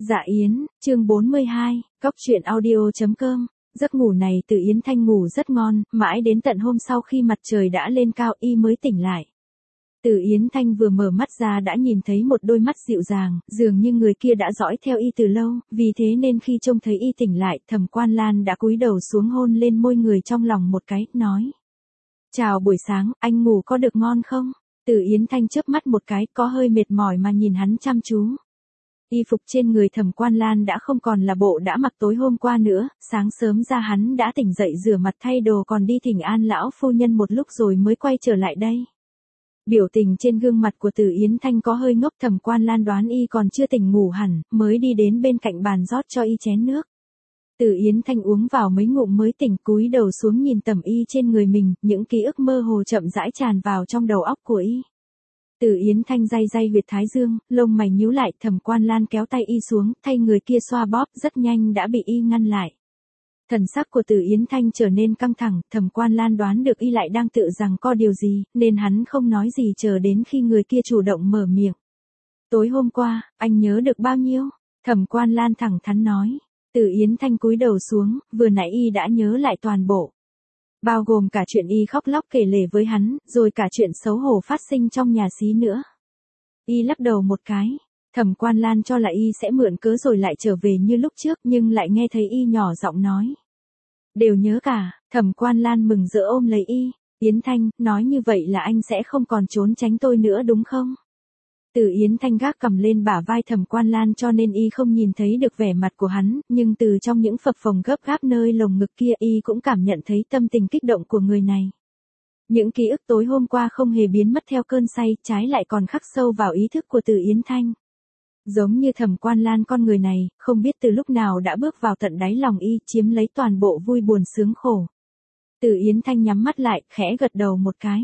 Dạ Yến, chương 42, Cóc truyện audio.com. Giấc ngủ này Từ Yến Thanh ngủ rất ngon, mãi đến tận hôm sau khi mặt trời đã lên cao y mới tỉnh lại. Từ Yến Thanh vừa mở mắt ra đã nhìn thấy một đôi mắt dịu dàng, dường như người kia đã dõi theo y từ lâu, vì thế nên khi trông thấy y tỉnh lại, Thẩm Quan Lan đã cúi đầu xuống hôn lên môi người trong lòng một cái, nói: "Chào buổi sáng, anh ngủ có được ngon không?" Từ Yến Thanh chớp mắt một cái, có hơi mệt mỏi mà nhìn hắn chăm chú. Y phục trên người Thẩm Quan Lan đã không còn là bộ đã mặc tối hôm qua nữa, sáng sớm ra hắn đã tỉnh dậy rửa mặt thay đồ còn đi thỉnh an lão phu nhân một lúc rồi mới quay trở lại đây. Biểu tình trên gương mặt của Từ Yến Thanh có hơi ngốc, Thẩm Quan Lan đoán y còn chưa tỉnh ngủ hẳn, mới đi đến bên cạnh bàn rót cho y chén nước. Từ Yến Thanh uống vào mấy ngụm mới tỉnh, cúi đầu xuống nhìn tẩm y trên người mình, những ký ức mơ hồ chậm rãi tràn vào trong đầu óc của y. Từ Yến Thanh day day huyệt thái dương, lông mày nhíu lại, Thẩm Quan Lan kéo tay y xuống, thay người kia xoa bóp, rất nhanh đã bị y ngăn lại. Thần sắc của Từ Yến Thanh trở nên căng thẳng, Thẩm Quan Lan đoán được y lại đang tự giằng co điều gì, nên hắn không nói gì chờ đến khi người kia chủ động mở miệng. "Tối hôm qua, anh nhớ được bao nhiêu?" Thẩm Quan Lan thẳng thắn nói. Từ Yến Thanh cúi đầu xuống, vừa nãy y đã nhớ lại toàn bộ. Bao gồm cả chuyện y khóc lóc kể lể với hắn, rồi cả chuyện xấu hổ phát sinh trong nhà xí nữa. Y lắc đầu một cái. Thẩm Quan Lan cho là y sẽ mượn cớ rồi lại trở về như lúc trước, nhưng lại nghe thấy y nhỏ giọng nói: "Đều nhớ cả." Thẩm Quan Lan mừng rỡ ôm lấy y. "Yến Thanh, nói như vậy là anh sẽ không còn trốn tránh tôi nữa đúng không?" Từ Yến Thanh gác cầm lên bả vai Thẩm Quan Lan cho nên y không nhìn thấy được vẻ mặt của hắn, nhưng từ trong những phập phồng gấp gáp nơi lồng ngực kia y cũng cảm nhận thấy tâm tình kích động của người này. Những ký ức tối hôm qua không hề biến mất theo cơn say, trái lại còn khắc sâu vào ý thức của Từ Yến Thanh. Giống như Thẩm Quan Lan, con người này, không biết từ lúc nào đã bước vào tận đáy lòng y, chiếm lấy toàn bộ vui buồn sướng khổ. Từ Yến Thanh nhắm mắt lại, khẽ gật đầu một cái.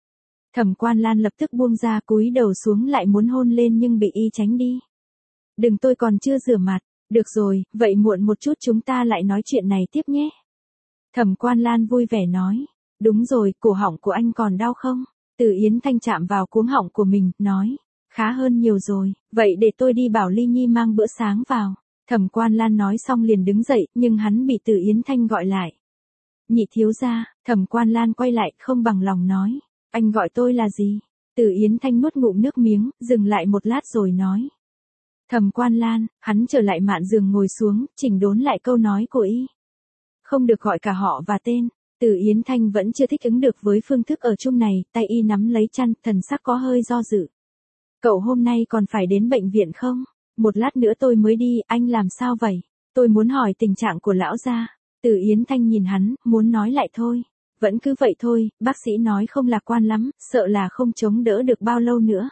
Thẩm Quan Lan lập tức buông ra, cúi đầu xuống lại muốn hôn lên nhưng bị y tránh đi. "Đừng, tôi còn chưa rửa mặt." "Được rồi, vậy muộn một chút chúng ta lại nói chuyện này tiếp nhé." Thẩm Quan Lan vui vẻ nói. "Đúng rồi, cổ họng của anh còn đau không?" Từ Yến Thanh chạm vào cuống họng của mình, nói: "Khá hơn nhiều rồi, vậy để tôi đi bảo Ly Nhi mang bữa sáng vào." Thẩm Quan Lan nói xong liền đứng dậy, nhưng hắn bị Từ Yến Thanh gọi lại. "Nhị thiếu gia." Thẩm Quan Lan quay lại, không bằng lòng nói: "Anh gọi tôi là gì?" Từ Yến Thanh nuốt ngụm nước miếng, dừng lại một lát rồi nói: "Thẩm Quan Lan." Hắn trở lại mạn giường ngồi xuống, chỉnh đốn lại câu nói của y. Không được gọi cả họ và tên. Từ Yến Thanh vẫn chưa thích ứng được với phương thức ở chung này, tay y nắm lấy chăn, thần sắc có hơi do dự. "Cậu hôm nay còn phải đến bệnh viện không?" "Một lát nữa tôi mới đi." "Anh làm sao vậy?" "Tôi muốn hỏi tình trạng của lão gia." Từ Yến Thanh nhìn hắn, muốn nói lại thôi. "Vẫn cứ vậy thôi, bác sĩ nói không lạc quan lắm, sợ là không chống đỡ được bao lâu nữa."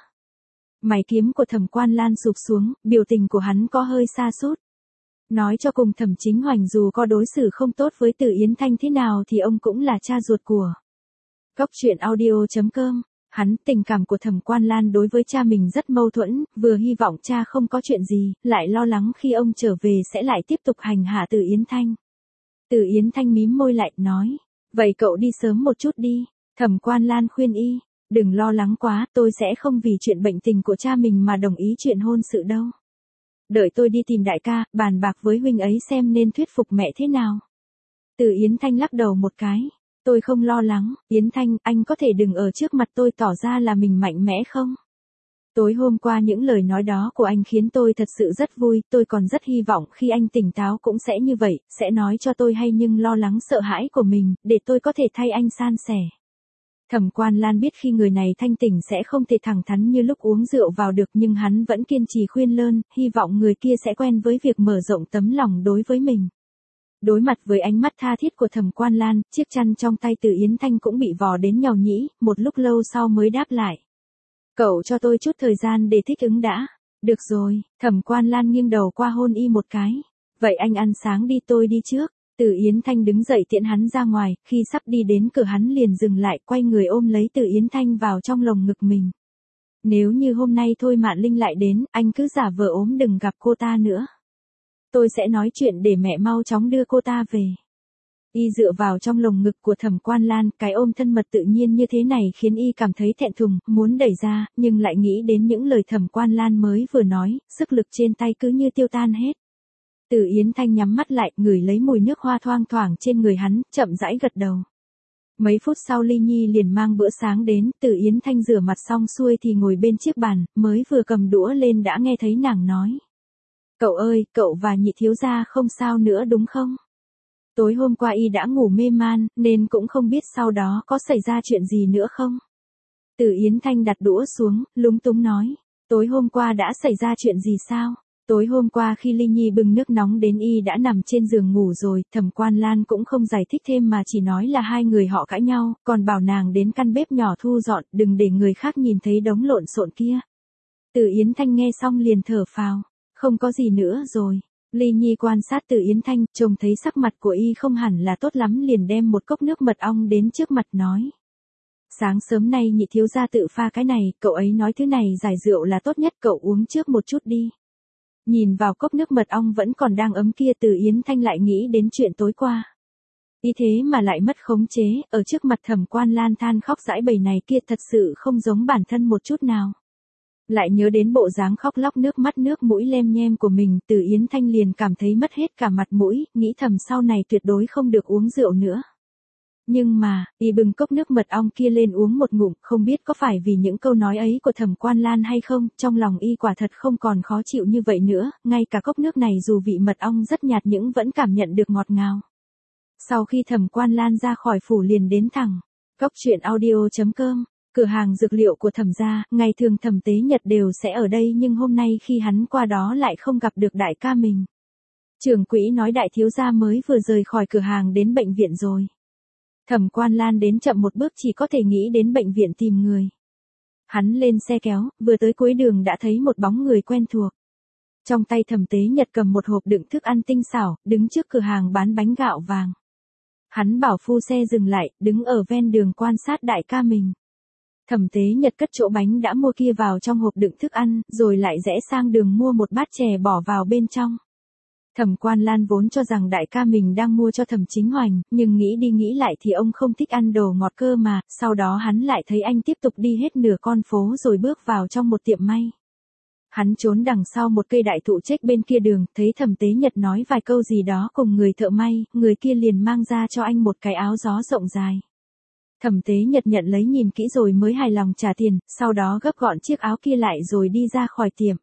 Mày kiếm của Thẩm Quan Lan sụp xuống, biểu tình của hắn có hơi sa sút. Nói cho cùng Thẩm Chính Hoành dù có đối xử không tốt với Từ Yến Thanh thế nào thì ông cũng là cha ruột của Cóc truyện audio.com. Tình cảm của Thẩm Quan Lan đối với cha mình rất mâu thuẫn, vừa hy vọng cha không có chuyện gì, lại lo lắng khi ông trở về sẽ lại tiếp tục hành hạ Từ Yến Thanh. Từ Yến Thanh mím môi lại, nói: "Vậy cậu đi sớm một chút đi." Thẩm Quan Lan khuyên y: "Đừng lo lắng quá, tôi sẽ không vì chuyện bệnh tình của cha mình mà đồng ý chuyện hôn sự đâu. Đợi tôi đi tìm đại ca, bàn bạc với huynh ấy xem nên thuyết phục mẹ thế nào." Từ Yến Thanh lắc đầu một cái. "Tôi không lo lắng." "Yến Thanh, anh có thể đừng ở trước mặt tôi tỏ ra là mình mạnh mẽ không? Tối hôm qua những lời nói đó của anh khiến tôi thật sự rất vui, tôi còn rất hy vọng khi anh tỉnh táo cũng sẽ như vậy, sẽ nói cho tôi hay nhưng lo lắng sợ hãi của mình, để tôi có thể thay anh san sẻ." Thẩm Quan Lan biết khi người này thanh tỉnh sẽ không thể thẳng thắn như lúc uống rượu vào được, nhưng hắn vẫn kiên trì khuyên lơn, hy vọng người kia sẽ quen với việc mở rộng tấm lòng đối với mình. Đối mặt với ánh mắt tha thiết của Thẩm Quan Lan, chiếc chăn trong tay Từ Yến Thanh cũng bị vò đến nhàu nhĩ, một lúc lâu sau mới đáp lại: "Cậu cho tôi chút thời gian để thích ứng đã." "Được rồi." Thẩm Quan Lan nghiêng đầu qua hôn y một cái. "Vậy anh ăn sáng đi, tôi đi trước." Từ Yến Thanh đứng dậy tiễn hắn ra ngoài, khi sắp đi đến cửa hắn liền dừng lại, quay người ôm lấy Từ Yến Thanh vào trong lồng ngực mình. "Nếu như hôm nay Thôi Mạn Linh lại đến, anh cứ giả vờ ốm đừng gặp cô ta nữa. Tôi sẽ nói chuyện để mẹ mau chóng đưa cô ta về." Y dựa vào trong lồng ngực của Thẩm Quan Lan, cái ôm thân mật tự nhiên như thế này khiến y cảm thấy thẹn thùng, muốn đẩy ra, nhưng lại nghĩ đến những lời Thẩm Quan Lan mới vừa nói, sức lực trên tay cứ như tiêu tan hết. Từ Yến Thanh nhắm mắt lại, ngửi lấy mùi nước hoa thoang thoảng trên người hắn, chậm rãi gật đầu. Mấy phút sau Ly Nhi liền mang bữa sáng đến, Từ Yến Thanh rửa mặt xong xuôi thì ngồi bên chiếc bàn, mới vừa cầm đũa lên đã nghe thấy nàng nói. Cậu ơi, cậu và nhị thiếu gia không sao nữa đúng không? Tối hôm qua y đã ngủ mê man, nên cũng không biết sau đó có xảy ra chuyện gì nữa không? Từ Yến Thanh đặt đũa xuống, lúng túng nói. Tối hôm qua đã xảy ra chuyện gì sao? Tối hôm qua khi Ly Nhi bưng nước nóng đến y đã nằm trên giường ngủ rồi, Thẩm Quan Lan cũng không giải thích thêm mà chỉ nói là hai người họ cãi nhau, còn bảo nàng đến căn bếp nhỏ thu dọn, đừng để người khác nhìn thấy đống lộn xộn kia. Từ Yến Thanh nghe xong liền thở phào, không có gì nữa rồi. Ly Nhi quan sát Từ Yến Thanh, trông thấy sắc mặt của y không hẳn là tốt lắm liền đem một cốc nước mật ong đến trước mặt nói. Sáng sớm nay nhị thiếu gia tự pha cái này, cậu ấy nói thứ này giải rượu là tốt nhất, cậu uống trước một chút đi. Nhìn vào cốc nước mật ong vẫn còn đang ấm kia, Từ Yến Thanh lại nghĩ đến chuyện tối qua. Y thế mà lại mất khống chế, ở trước mặt Thẩm Quan Lan than khóc giãi bầy này kia thật sự không giống bản thân một chút nào. Lại nhớ đến bộ dáng khóc lóc nước mắt nước mũi lem nhem của mình, Từ Yến Thanh liền cảm thấy mất hết cả mặt mũi, nghĩ thầm sau này tuyệt đối không được uống rượu nữa. Nhưng mà, y bưng cốc nước mật ong kia lên uống một ngụm, không biết có phải vì những câu nói ấy của Thẩm Quan Lan hay không, trong lòng y quả thật không còn khó chịu như vậy nữa, ngay cả cốc nước này dù vị mật ong rất nhạt nhưng vẫn cảm nhận được ngọt ngào. Sau khi Thẩm Quan Lan ra khỏi phủ liền đến thẳng Cốc Truyện Audio.com, cửa hàng dược liệu của Thẩm gia, ngày thường Thẩm Tế Nhật đều sẽ ở đây nhưng hôm nay khi hắn qua đó lại không gặp được đại ca mình. Trưởng quỹ nói đại thiếu gia mới vừa rời khỏi cửa hàng đến bệnh viện rồi. Thẩm Quan Lan đến chậm một bước chỉ có thể nghĩ đến bệnh viện tìm người. Hắn lên xe kéo, vừa tới cuối đường đã thấy một bóng người quen thuộc. Trong tay Thẩm Tế Nhật cầm một hộp đựng thức ăn tinh xảo, đứng trước cửa hàng bán bánh gạo vàng. Hắn bảo phu xe dừng lại, đứng ở ven đường quan sát đại ca mình. Thẩm Tế Nhật cất chỗ bánh đã mua kia vào trong hộp đựng thức ăn, rồi lại rẽ sang đường mua một bát chè bỏ vào bên trong. Thẩm Quan Lan vốn cho rằng đại ca mình đang mua cho Thẩm Chính Hoành, nhưng nghĩ đi nghĩ lại thì ông không thích ăn đồ ngọt cơ mà, sau đó hắn lại thấy anh tiếp tục đi hết nửa con phố rồi bước vào trong một tiệm may. Hắn trốn đằng sau một cây đại thụ chết bên kia đường, thấy Thẩm Tế Nhật nói vài câu gì đó cùng người thợ may, người kia liền mang ra cho anh một cái áo gió rộng dài. Thẩm Tế Nhật nhận lấy nhìn kỹ rồi mới hài lòng trả tiền, sau đó gấp gọn chiếc áo kia lại rồi đi ra khỏi tiệm.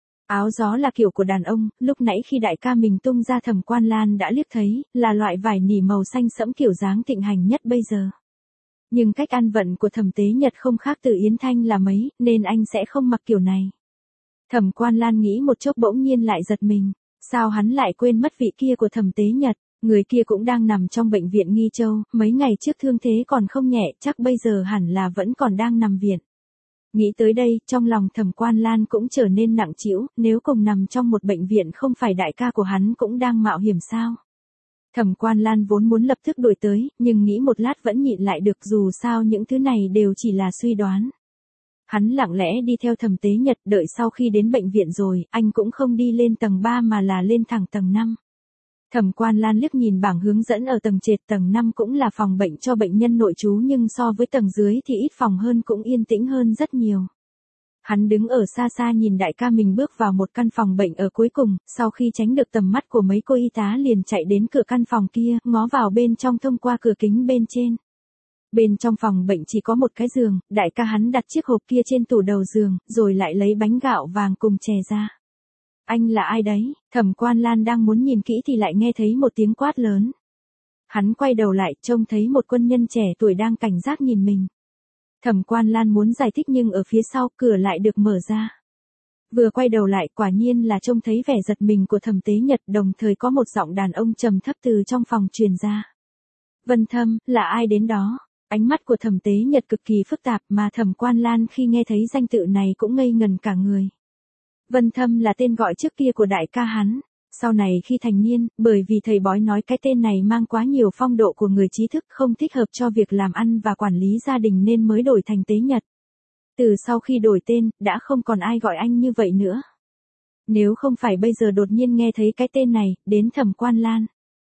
Áo gió là kiểu của đàn ông, lúc nãy khi đại ca mình tung ra Thẩm Quan Lan đã liếc thấy, là loại vải nỉ màu xanh sẫm kiểu dáng thịnh hành nhất bây giờ. Nhưng cách ăn vận của Thẩm Tế Nhật không khác Từ Yến Thanh là mấy, nên anh sẽ không mặc kiểu này. Thẩm Quan Lan nghĩ một chốc bỗng nhiên lại giật mình, sao hắn lại quên mất vị kia của Thẩm Tế Nhật, người kia cũng đang nằm trong bệnh viện Nghi Châu, mấy ngày trước thương thế còn không nhẹ, chắc bây giờ hẳn là vẫn còn đang nằm viện. Nghĩ tới đây, trong lòng Thẩm Quan Lan cũng trở nên nặng trĩu, nếu cùng nằm trong một bệnh viện không phải đại ca của hắn cũng đang mạo hiểm sao? Thẩm Quan Lan vốn muốn lập tức đuổi tới, nhưng nghĩ một lát vẫn nhịn lại được, dù sao những thứ này đều chỉ là suy đoán. Hắn lặng lẽ đi theo Thẩm Tế Nhật, đợi sau khi đến bệnh viện rồi, anh cũng không đi lên tầng 3 mà là lên thẳng tầng 5. Thẩm Quan Lan liếc nhìn bảng hướng dẫn ở tầng trệt, tầng 5 cũng là phòng bệnh cho bệnh nhân nội trú nhưng so với tầng dưới thì ít phòng hơn, cũng yên tĩnh hơn rất nhiều. Hắn đứng ở xa xa nhìn đại ca mình bước vào một căn phòng bệnh ở cuối cùng, sau khi tránh được tầm mắt của mấy cô y tá liền chạy đến cửa căn phòng kia, ngó vào bên trong thông qua cửa kính bên trên. Bên trong phòng bệnh chỉ có một cái giường, đại ca hắn đặt chiếc hộp kia trên tủ đầu giường, rồi lại lấy bánh gạo vàng cùng chè ra. Anh là ai đấy? Thẩm Quan Lan đang muốn nhìn kỹ thì lại nghe thấy một tiếng quát lớn. Hắn quay đầu lại, trông thấy một quân nhân trẻ tuổi đang cảnh giác nhìn mình. Thẩm Quan Lan muốn giải thích nhưng ở phía sau cửa lại được mở ra. Vừa quay đầu lại, quả nhiên là trông thấy vẻ giật mình của Thẩm Tế Nhật, đồng thời có một giọng đàn ông trầm thấp từ trong phòng truyền ra. Vân Thâm, là ai đến đó? Ánh mắt của Thẩm Tế Nhật cực kỳ phức tạp mà Thẩm Quan Lan khi nghe thấy danh tự này cũng ngây ngần cả người. Vân Thâm là tên gọi trước kia của đại ca hắn. Sau này khi thành niên, bởi vì thầy bói nói cái tên này mang quá nhiều phong độ của người trí thức, không thích hợp cho việc làm ăn và quản lý gia đình nên mới đổi thành Tế Nhật. Từ sau khi đổi tên, đã không còn ai gọi anh như vậy nữa. Nếu không phải bây giờ đột nhiên nghe thấy cái tên này, đến Thẩm Quan Lan.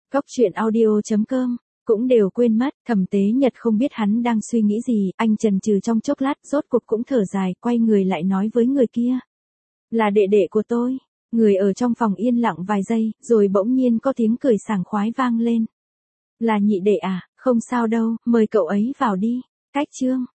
Cóc truyện audio.com, cũng đều quên mất, Thẩm Tế Nhật không biết hắn đang suy nghĩ gì, anh chần chừ trong chốc lát, rốt cuộc cũng thở dài, quay người lại nói với người kia. Là đệ đệ của tôi. Người ở trong phòng yên lặng vài giây, rồi bỗng nhiên có tiếng cười sảng khoái vang lên. Là nhị đệ à, không sao đâu, mời cậu ấy vào đi. Cách chương